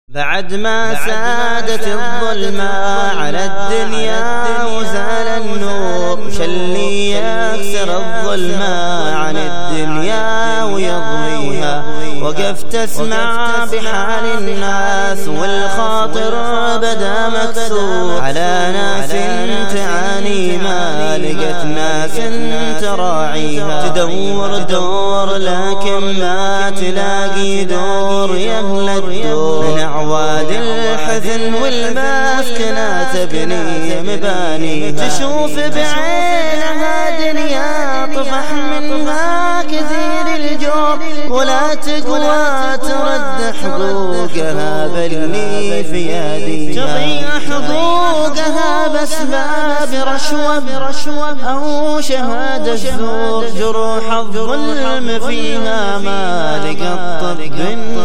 بعد ما سادت الظلمة على الدنيا وزال النور، وش اللي يكسر الظلمة عن الدنيا ويضويها؟ وقفت اسمع بحال الناس والخاطر بدا مكسور، على ناس تعاني ما لقت ناس تراعيها، تدور دور لكن ما تلاقي دور يملى الدور، من أعواد الحزن والمسكنة تبني مباني، تشوف بعينها دنيا طفح منها كثير الجور، ولا تقوى ترد حقوقها باللي في يديها، تضيع حقوقها بأسباب رشوة أو شهادة زور، جروح الظلم فيها ما لقى طب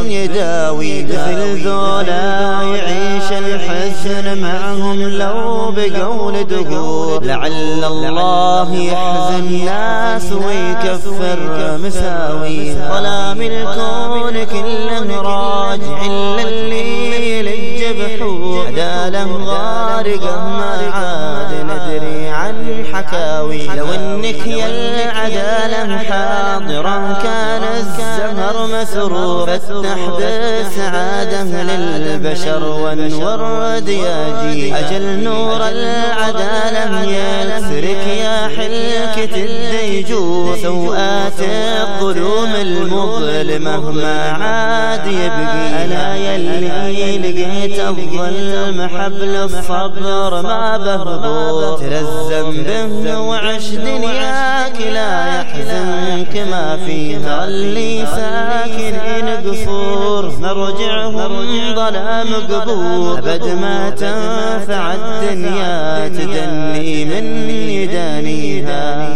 يداوي، مثل ذولا يعيش الحزن معهم لو بقول دهور، لعل الله يحزن الناس ويكفر مساوي، ظلام الكون كله راجع إلا اللي للجبحور، عداله غارقه ما عاد ندري عن حكاوي، لو انك يا العداله حاضره كان الزهر مسرور، فتح بالسعاده للبشر وانور دياجي، اجل نور العداله يكسرك يا حلكة الديجور، سوءات الظلوم المظلمه ما عاد يبقي، انا يلي لقيت الظلم حبل الصبر ما بهبور، تلزم به وعش دنياك لا يحزنك ما فيها، اللي ساكنين قصور مرجعهم ظلام قبور، أبد ما تنفع الدنيا تدني من يدانيها.